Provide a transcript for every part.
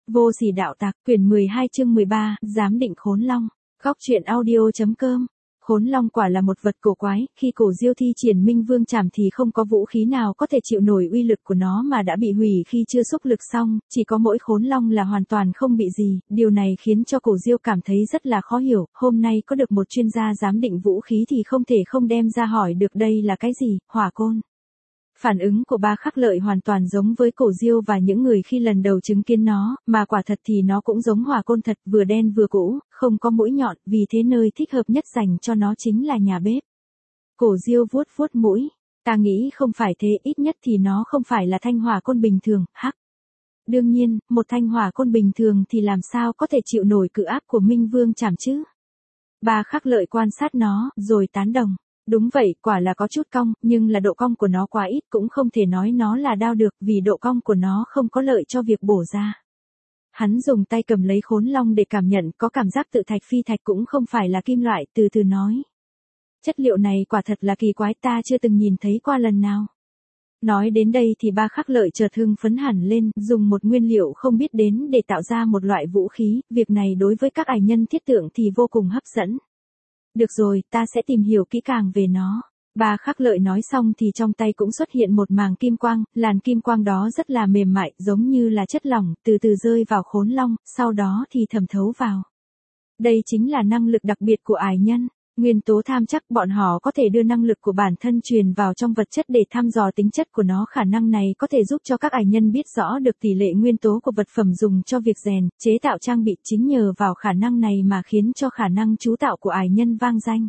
Vô sỉ đạo tặc, quyển 12 chương 13, giám định khốn long. Góc truyện audio.com. Khốn long quả là một vật cổ quái, khi cổ Diêu thi triển Minh Vương Trảm thì không có vũ khí nào có thể chịu nổi uy lực của nó mà đã bị hủy khi chưa xúc lực xong, chỉ có mỗi khốn long là hoàn toàn không bị gì, điều này khiến cho cổ Diêu cảm thấy rất là khó hiểu, hôm nay có được một chuyên gia giám định vũ khí thì không thể không đem ra hỏi được đây là cái gì, hỏa côn. Phản ứng của Ba Khắc Lợi hoàn toàn giống với cổ Diêu và những người khi lần đầu chứng kiến nó, mà quả thật thì nó cũng giống hỏa côn thật, vừa đen vừa cũ, không có mũi nhọn, vì thế nơi thích hợp nhất dành cho nó chính là nhà bếp. Cổ Diêu vuốt vuốt mũi, ta nghĩ không phải thế, ít nhất thì nó không phải là thanh hỏa côn bình thường, hắc. Đương nhiên, một thanh hỏa côn bình thường thì làm sao có thể chịu nổi cự áp của Minh Vương Trảm chứ? Ba Khắc Lợi quan sát nó, rồi tán đồng. Đúng vậy, quả là có chút cong, nhưng là độ cong của nó quá ít, cũng không thể nói nó là đao được, vì độ cong của nó không có lợi cho việc bổ ra. Hắn dùng tay cầm lấy khốn long để cảm nhận, có cảm giác tự thạch phi thạch cũng không phải là kim loại, từ từ nói. Chất liệu này quả thật là kỳ quái, ta chưa từng nhìn thấy qua lần nào. Nói đến đây thì Ba Khắc Lợi chợt hưng phấn hẳn lên, dùng một nguyên liệu không biết đến để tạo ra một loại vũ khí, việc này đối với các ải nhân thiết tượng thì vô cùng hấp dẫn. Được rồi, ta sẽ tìm hiểu kỹ càng về nó. Ba Khắc Lợi nói xong thì trong tay cũng xuất hiện một màng kim quang, làn kim quang đó rất là mềm mại, giống như là chất lỏng, từ từ rơi vào khốn long, sau đó thì thẩm thấu vào. Đây chính là năng lực đặc biệt của ải nhân. Nguyên tố tham chắc, bọn họ có thể đưa năng lực của bản thân truyền vào trong vật chất để thăm dò tính chất của nó. Khả năng này có thể giúp cho các ải nhân biết rõ được tỷ lệ nguyên tố của vật phẩm dùng cho việc rèn, chế tạo trang bị. Chính nhờ vào khả năng này mà khiến cho khả năng chú tạo của ải nhân vang danh.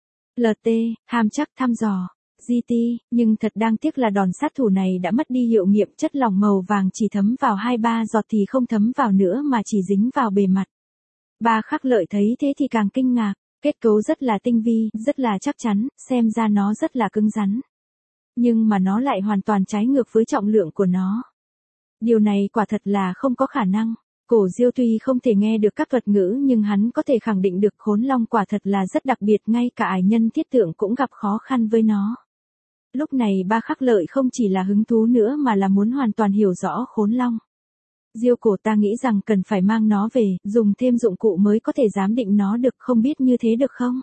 LT, tham chắc thăm dò. GT, nhưng thật đáng tiếc là đòn sát thủ này đã mất đi hiệu nghiệm, chất lỏng màu vàng chỉ thấm vào 2-3 giọt thì không thấm vào nữa mà chỉ dính vào bề mặt. Ba Khắc Lợi thấy thế thì càng kinh ngạc. Kết cấu rất là tinh vi, rất là chắc chắn, xem ra nó rất là cứng rắn. Nhưng mà nó lại hoàn toàn trái ngược với trọng lượng của nó. Điều này quả thật là không có khả năng. Cổ Diêu tuy không thể nghe được các thuật ngữ nhưng hắn có thể khẳng định được khốn long quả thật là rất đặc biệt, ngay cả ải nhân thiết tượng cũng gặp khó khăn với nó. Lúc này Ba Khắc Lợi không chỉ là hứng thú nữa mà là muốn hoàn toàn hiểu rõ khốn long. Diêu cổ, ta nghĩ rằng cần phải mang nó về, dùng thêm dụng cụ mới có thể giám định nó được, không biết như thế được không?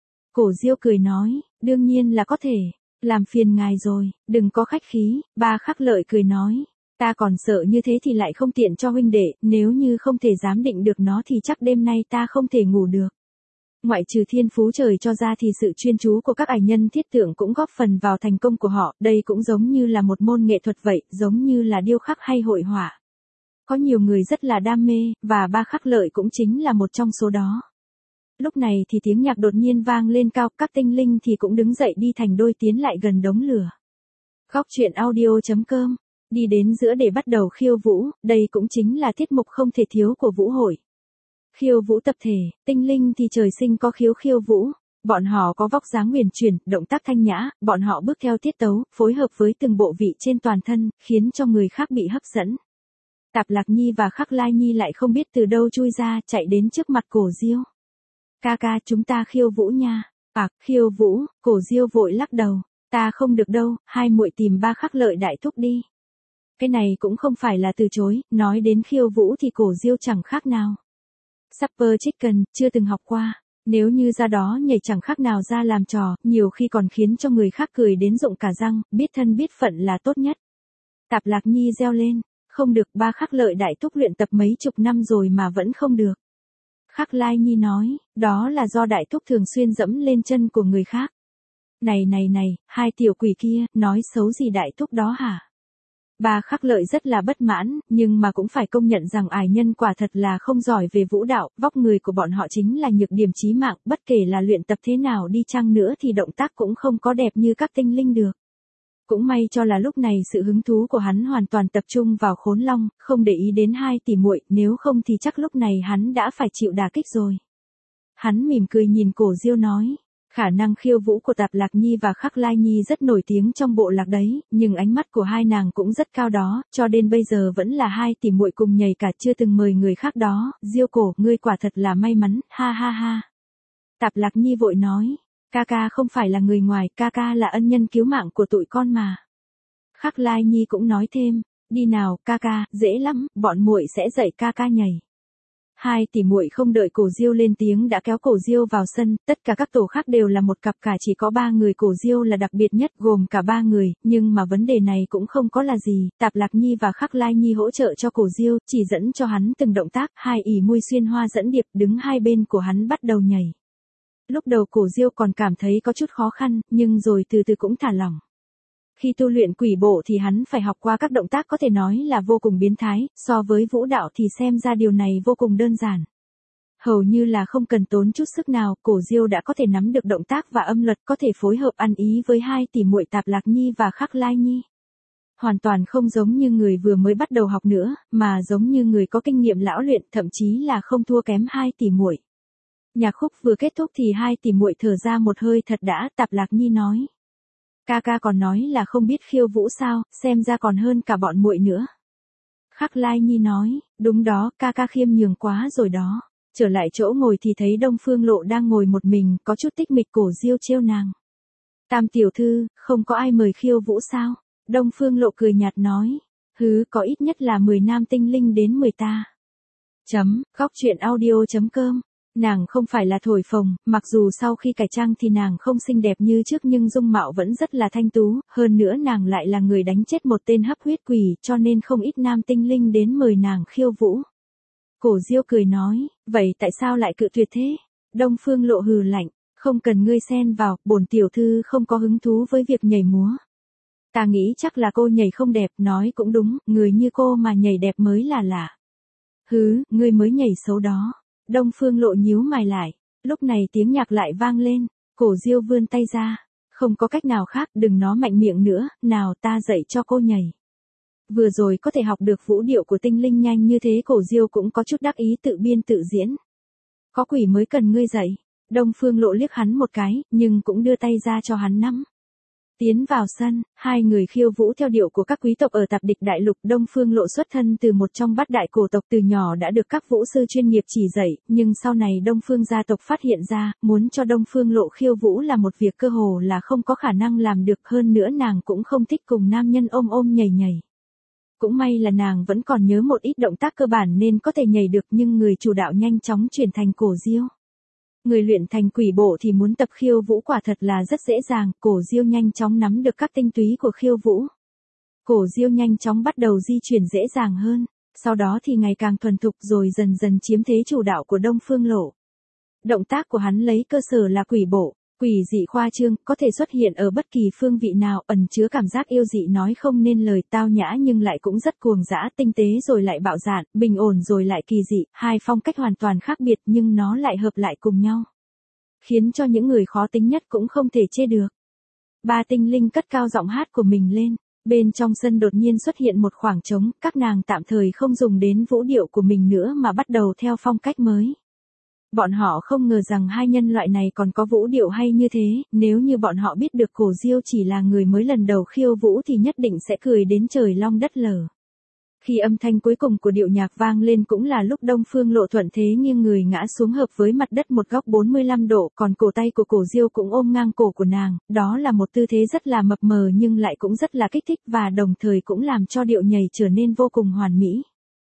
Cổ Diêu cười nói, đương nhiên là có thể, làm phiền ngài rồi, đừng có khách khí. Ba Khắc Lợi cười nói, ta còn sợ như thế thì lại không tiện cho huynh đệ, nếu như không thể giám định được nó thì chắc đêm nay ta không thể ngủ được. Ngoại trừ thiên phú trời cho ra thì sự chuyên chú của các ải nhân thiết tượng cũng góp phần vào thành công của họ, đây cũng giống như là một môn nghệ thuật vậy, giống như là điêu khắc hay hội họa. Có nhiều người rất là đam mê, và Ba Khắc Lợi cũng chính là một trong số đó. Lúc này thì tiếng nhạc đột nhiên vang lên cao, các tinh linh thì cũng đứng dậy đi thành đôi tiến lại gần đống lửa. Góc truyện audio.com, đi đến giữa để bắt đầu khiêu vũ, đây cũng chính là tiết mục không thể thiếu của vũ hội. Khiêu vũ tập thể, tinh linh thì trời sinh có khiêu vũ. Bọn họ có vóc dáng huyền chuyển, động tác thanh nhã, bọn họ bước theo tiết tấu, phối hợp với từng bộ vị trên toàn thân, khiến cho người khác bị hấp dẫn. Tạp Lạc Nhi và Khắc Lai Nhi lại không biết từ đâu chui ra, chạy đến trước mặt cổ Diêu. Ca ca, chúng ta khiêu vũ nha. Khiêu vũ, cổ Diêu vội lắc đầu. Ta không được đâu, hai muội tìm Ba Khắc Lợi đại thúc đi. Cái này cũng không phải là từ chối, nói đến khiêu vũ thì cổ Diêu chẳng khác nào. Supper Chicken, chưa từng học qua. Nếu như ra đó nhảy chẳng khác nào ra làm trò, nhiều khi còn khiến cho người khác cười đến rụng cả răng, biết thân biết phận là tốt nhất. Tạp Lạc Nhi reo lên. Không được, Ba Khắc Lợi đại thúc luyện tập mấy chục năm rồi mà vẫn không được. Khắc Lai Nhi nói, đó là do đại thúc thường xuyên dẫm lên chân của người khác. Này, hai tiểu quỷ kia, nói xấu gì đại thúc đó hả? Ba Khắc Lợi rất là bất mãn, nhưng mà cũng phải công nhận rằng ải nhân quả thật là không giỏi về vũ đạo, vóc người của bọn họ chính là nhược điểm chí mạng, bất kể là luyện tập thế nào đi chăng nữa thì động tác cũng không có đẹp như các tinh linh được. Cũng may cho là lúc này sự hứng thú của hắn hoàn toàn tập trung vào khốn long, không để ý đến hai tỷ muội, nếu không thì chắc lúc này hắn đã phải chịu đả kích rồi. Hắn mỉm cười nhìn cổ Diêu nói, khả năng khiêu vũ của Tạp Lạc Nhi và Khắc Lai Nhi rất nổi tiếng trong bộ lạc đấy, nhưng ánh mắt của hai nàng cũng rất cao đó, cho đến bây giờ vẫn là hai tỷ muội cùng nhảy cả, chưa từng mời người khác đó. Diêu cổ, ngươi quả thật là may mắn, ha ha ha. Tạp Lạc Nhi vội nói. Ca ca không phải là người ngoài, ca ca là ân nhân cứu mạng của tụi con mà. Khắc Lai Nhi cũng nói thêm, Đi nào, ca ca, dễ lắm, bọn muội sẽ dạy ca ca nhảy. Hai tỷ muội không đợi Cổ Diêu lên tiếng đã kéo Cổ Diêu vào sân, tất cả các tổ khác đều là một cặp cả, chỉ có ba người Cổ Diêu là đặc biệt nhất, gồm cả ba người, nhưng mà vấn đề này cũng không có là gì, Tạp Lạc Nhi và Khắc Lai Nhi hỗ trợ cho Cổ Diêu, chỉ dẫn cho hắn từng động tác, hai ỷ môi xuyên hoa dẫn điệp đứng hai bên của hắn bắt đầu nhảy. Lúc đầu Cổ Diêu còn cảm thấy có chút khó khăn, nhưng rồi từ từ cũng thả lỏng. Khi tu luyện quỷ bộ thì hắn phải học qua các động tác có thể nói là vô cùng biến thái, so với vũ đạo thì xem ra điều này vô cùng đơn giản. Hầu như là không cần tốn chút sức nào, Cổ Diêu đã có thể nắm được động tác và âm luật, có thể phối hợp ăn ý với hai tỷ muội Tạp Lạc Nhi và Khắc Lai Nhi. Hoàn toàn không giống như người vừa mới bắt đầu học nữa, mà giống như người có kinh nghiệm lão luyện, thậm chí là không thua kém hai tỷ muội. Nhạc khúc vừa kết thúc thì hai tỷ muội thở ra một hơi thật đã, Tạp Lạc Nhi nói. Ca ca còn nói là không biết khiêu vũ sao, xem ra còn hơn cả bọn muội nữa. Khắc Lai Nhi nói, đúng đó, ca ca khiêm nhường quá rồi đó. Trở lại chỗ ngồi thì thấy Đông Phương Lộ đang ngồi một mình, có chút tích mịch. Cổ Diêu trêu nàng. Tam tiểu thư, không có ai mời khiêu vũ sao? Đông Phương Lộ cười nhạt nói, có ít nhất là 10 nam tinh linh đến 10 ta. Góc truyện audio.com. Nàng không phải là thổi phồng, mặc dù sau khi cải trang thì nàng không xinh đẹp như trước nhưng dung mạo vẫn rất là thanh tú, hơn nữa nàng lại là người đánh chết một tên hấp huyết quỷ, cho nên không ít nam tinh linh đến mời nàng khiêu vũ. Cổ Diêu cười nói, vậy tại sao lại cự tuyệt thế? Đông Phương Lộ hừ lạnh, không cần ngươi xen vào, bổn tiểu thư không có hứng thú với việc nhảy múa. Ta nghĩ chắc là cô nhảy không đẹp, nói cũng đúng, người như cô mà nhảy đẹp mới là lạ. Ngươi mới nhảy xấu đó. Đông Phương Lộ nhíu mày lại, lúc này tiếng nhạc lại vang lên, Cổ Diêu vươn tay ra, không có cách nào khác, đừng nó mạnh miệng nữa, nào ta dạy cho cô nhảy. Vừa rồi có thể học được vũ điệu của tinh linh nhanh như thế, Cổ Diêu cũng có chút đắc ý tự biên tự diễn. Có quỷ mới cần ngươi dạy. Đông Phương Lộ liếc hắn một cái, nhưng cũng đưa tay ra cho hắn nắm. Tiến vào sân, hai người khiêu vũ theo điệu của các quý tộc ở Tạp Địch Đại Lục. Đông Phương Lộ xuất thân từ một trong bát đại cổ tộc, từ nhỏ đã được các vũ sư chuyên nghiệp chỉ dạy, nhưng sau này Đông Phương gia tộc phát hiện ra, muốn cho Đông Phương Lộ khiêu vũ là một việc cơ hồ là không có khả năng làm được, hơn nữa nàng cũng không thích cùng nam nhân ôm nhảy nhảy. Cũng may là nàng vẫn còn nhớ một ít động tác cơ bản nên có thể nhảy được, nhưng người chủ đạo nhanh chóng chuyển thành Cổ Diêu. Người luyện thành quỷ bộ thì muốn tập khiêu vũ quả thật là rất dễ dàng, Cổ Diêu nhanh chóng nắm được các tinh túy của khiêu vũ. Cổ Diêu nhanh chóng bắt đầu di chuyển dễ dàng hơn, sau đó thì ngày càng thuần thục rồi dần dần chiếm thế chủ đạo của Đông Phương Lộ. Động tác của hắn lấy cơ sở là quỷ bộ, quỷ dị khoa trương, có thể xuất hiện ở bất kỳ phương vị nào, ẩn chứa cảm giác yêu dị nói không nên lời, tao nhã nhưng lại cũng rất cuồng dã, tinh tế rồi lại bạo dạn, bình ổn rồi lại kỳ dị, hai phong cách hoàn toàn khác biệt nhưng nó lại hợp lại cùng nhau. Khiến cho những người khó tính nhất cũng không thể chê được. Ba tinh linh cất cao giọng hát của mình lên, bên trong sân đột nhiên xuất hiện một khoảng trống, các nàng tạm thời không dùng đến vũ điệu của mình nữa mà bắt đầu theo phong cách mới. Bọn họ không ngờ rằng hai nhân loại này còn có vũ điệu hay như thế, nếu như bọn họ biết được Cổ Diêu chỉ là người mới lần đầu khiêu vũ thì nhất định sẽ cười đến trời long đất lở. Khi âm thanh cuối cùng của điệu nhạc vang lên cũng là lúc Đông Phương Lộ thuận thế nghiêng người ngã xuống hợp với mặt đất một góc 45 độ, còn cổ tay của Cổ Diêu cũng ôm ngang cổ của nàng, đó là một tư thế rất là mập mờ nhưng lại cũng rất là kích thích và đồng thời cũng làm cho điệu nhảy trở nên vô cùng hoàn mỹ.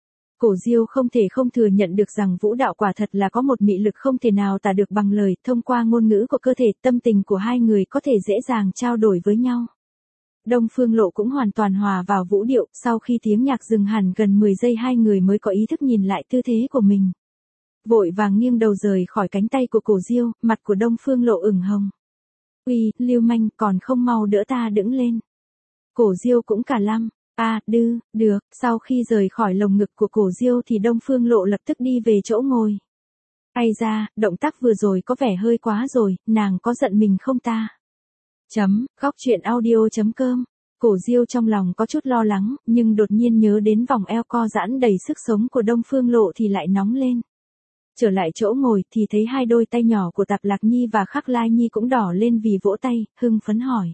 Cổ Diêu không thể không thừa nhận được rằng vũ đạo quả thật là có một mị lực không thể nào tả được bằng lời, thông qua ngôn ngữ của cơ thể, tâm tình của hai người có thể dễ dàng trao đổi với nhau. Đông Phương Lộ cũng hoàn toàn hòa vào vũ điệu, sau khi tiếng nhạc dừng hẳn gần 10 giây hai người mới có ý thức nhìn lại tư thế của mình. Vội vàng nghiêng đầu rời khỏi cánh tay của Cổ Diêu, mặt của Đông Phương Lộ ửng hồng. Uy, lưu manh, còn không mau đỡ ta đứng lên. Cổ Diêu cũng cả lăm. Được, sau khi rời khỏi lồng ngực của Cổ Diêu thì Đông Phương Lộ lập tức đi về chỗ ngồi. Ai ra, động tác vừa rồi có vẻ hơi quá rồi, nàng có giận mình không ta? Góc truyện audio.com. Cổ Diêu trong lòng có chút lo lắng, nhưng đột nhiên nhớ đến vòng eo co giãn đầy sức sống của Đông Phương Lộ thì lại nóng lên. Trở lại chỗ ngồi thì thấy hai đôi tay nhỏ của Tạp Lạc Nhi và Khắc Lai Nhi cũng đỏ lên vì vỗ tay, hưng phấn hỏi.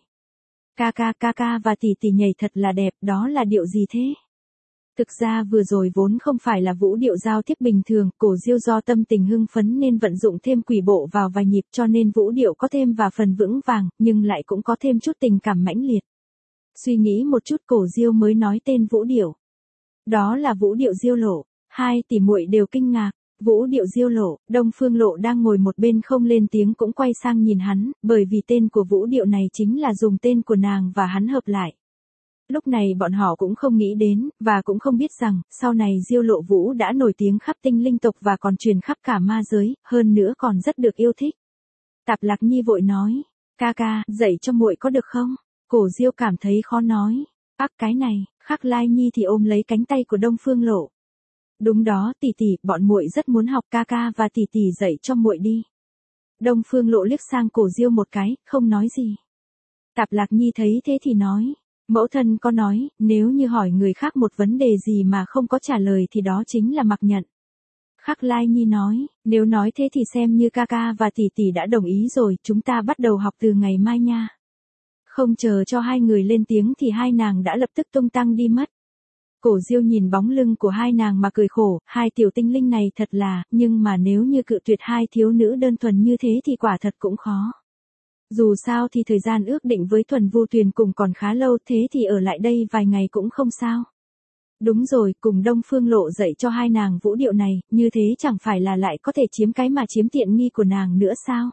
Ca ca và tỷ tỷ nhảy thật là đẹp, đó là điệu gì thế? Thực ra vừa rồi vốn không phải là vũ điệu giao tiếp bình thường, Cổ Diêu do tâm tình hưng phấn nên vận dụng thêm quỷ bộ vào vài nhịp cho nên vũ điệu có thêm và phần vững vàng, nhưng lại cũng có thêm chút tình cảm mãnh liệt. Suy nghĩ một chút Cổ Diêu mới nói tên Vũ Điệu. Đó là Vũ Điệu Diêu Lộ, hai tỷ muội đều kinh ngạc. Vũ Điệu Diêu Lộ, Đông Phương Lộ đang ngồi một bên không lên tiếng cũng quay sang nhìn hắn, bởi vì tên của Vũ Điệu này chính là dùng tên của nàng và hắn hợp lại. Lúc này bọn họ cũng không nghĩ đến, và cũng không biết rằng, sau này Diêu Lộ Vũ đã nổi tiếng khắp tinh linh tộc và còn truyền khắp cả ma giới, hơn nữa còn rất được yêu thích. Tạp Lạc Nhi vội nói, ca ca, dạy cho muội có được không? Cổ Diêu cảm thấy khó nói. Cái này, Khắc Lai Nhi thì ôm lấy cánh tay của Đông Phương Lộ. Đúng đó, tỷ tỷ, bọn muội rất muốn học, ca ca và tỷ tỷ dạy cho muội đi. Đông Phương Lộ liếc sang Cổ Diêu một cái, không nói gì. Tạp Lạc Nhi thấy thế thì nói, mẫu thân có nói, nếu như hỏi người khác một vấn đề gì mà không có trả lời thì đó chính là mặc nhận. Khắc Lai Nhi nói, nếu nói thế thì xem như ca ca và tỷ tỷ đã đồng ý rồi, chúng ta bắt đầu học từ ngày mai nha. Không chờ cho hai người lên tiếng thì hai nàng đã lập tức tung tăng đi mất. Cổ Diêu nhìn bóng lưng của hai nàng mà cười khổ, hai tiểu tinh linh này thật là, nhưng mà nếu như cự tuyệt hai thiếu nữ đơn thuần như thế thì quả thật cũng khó. Dù sao thì thời gian ước định với Thuần Vu Tuyền cùng còn khá lâu, thế thì ở lại đây vài ngày cũng không sao. Đúng rồi, cùng Đông Phương Lộ dạy cho hai nàng Vũ Điệu này, như thế chẳng phải là lại có thể chiếm cái mà chiếm tiện nghi của nàng nữa sao?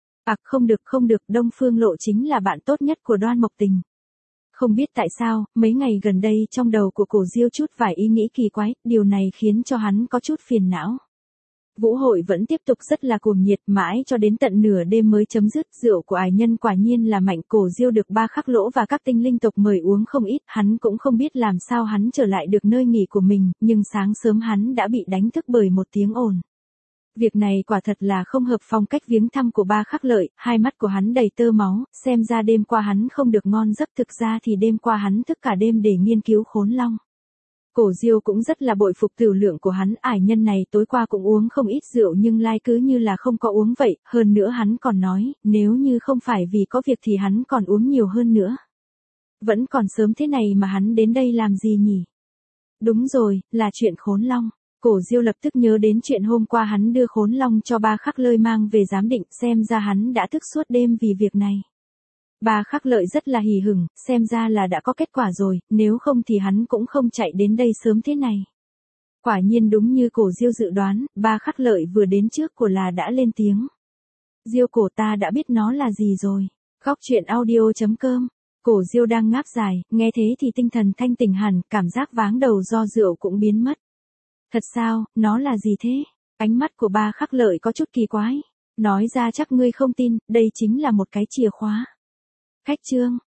Không được, Đông Phương Lộ chính là bạn tốt nhất của Đoan Mộc Tình. Không biết tại sao, mấy ngày gần đây trong đầu của Cổ Diêu chút vài ý nghĩ kỳ quái, điều này khiến cho hắn có chút phiền não. Vũ hội vẫn tiếp tục rất là cuồng nhiệt, mãi cho đến tận nửa đêm mới chấm dứt. Rượu của ải nhân quả nhiên là mạnh. Cổ Diêu được Ba Khắc Lỗ và các tinh linh tộc mời uống không ít, hắn cũng không biết làm sao hắn trở lại được nơi nghỉ của mình, nhưng sáng sớm hắn đã bị đánh thức bởi một tiếng ồn. Việc này quả thật là không hợp phong cách viếng thăm của Ba Khắc Lợi, hai mắt của hắn đầy tơ máu, xem ra đêm qua hắn không được ngon giấc, thực ra thì đêm qua hắn thức cả đêm để nghiên cứu Khốn Long. Cổ Diêu cũng rất là bội phục tiểu lượng của hắn, ải nhân này tối qua cũng uống không ít rượu nhưng lai cứ như là không có uống vậy, hơn nữa hắn còn nói, nếu như không phải vì có việc thì hắn còn uống nhiều hơn nữa. Vẫn còn sớm thế này mà hắn đến đây làm gì nhỉ? Đúng rồi, là chuyện Khốn Long. Cổ Diêu lập tức nhớ đến chuyện hôm qua hắn đưa Khốn Long cho Ba Khắc Lợi mang về giám định, xem ra hắn đã thức suốt đêm vì việc này. Ba Khắc Lợi rất là hì hửng, xem ra là đã có kết quả rồi, nếu không thì hắn cũng không chạy đến đây sớm thế này. Quả nhiên đúng như Cổ Diêu dự đoán, Ba Khắc Lợi vừa đến trước của là đã lên tiếng. Diêu cổ, ta đã biết nó là gì rồi. Góc truyện audio.com. Cổ Diêu đang ngáp dài, nghe thế thì tinh thần thanh tỉnh hẳn, cảm giác váng đầu do rượu cũng biến mất. Thật sao, nó là gì thế? Ánh mắt của Ba Khắc Lợi có chút kỳ quái. Nói ra chắc ngươi không tin, đây chính là một cái chìa khóa. Khách chương.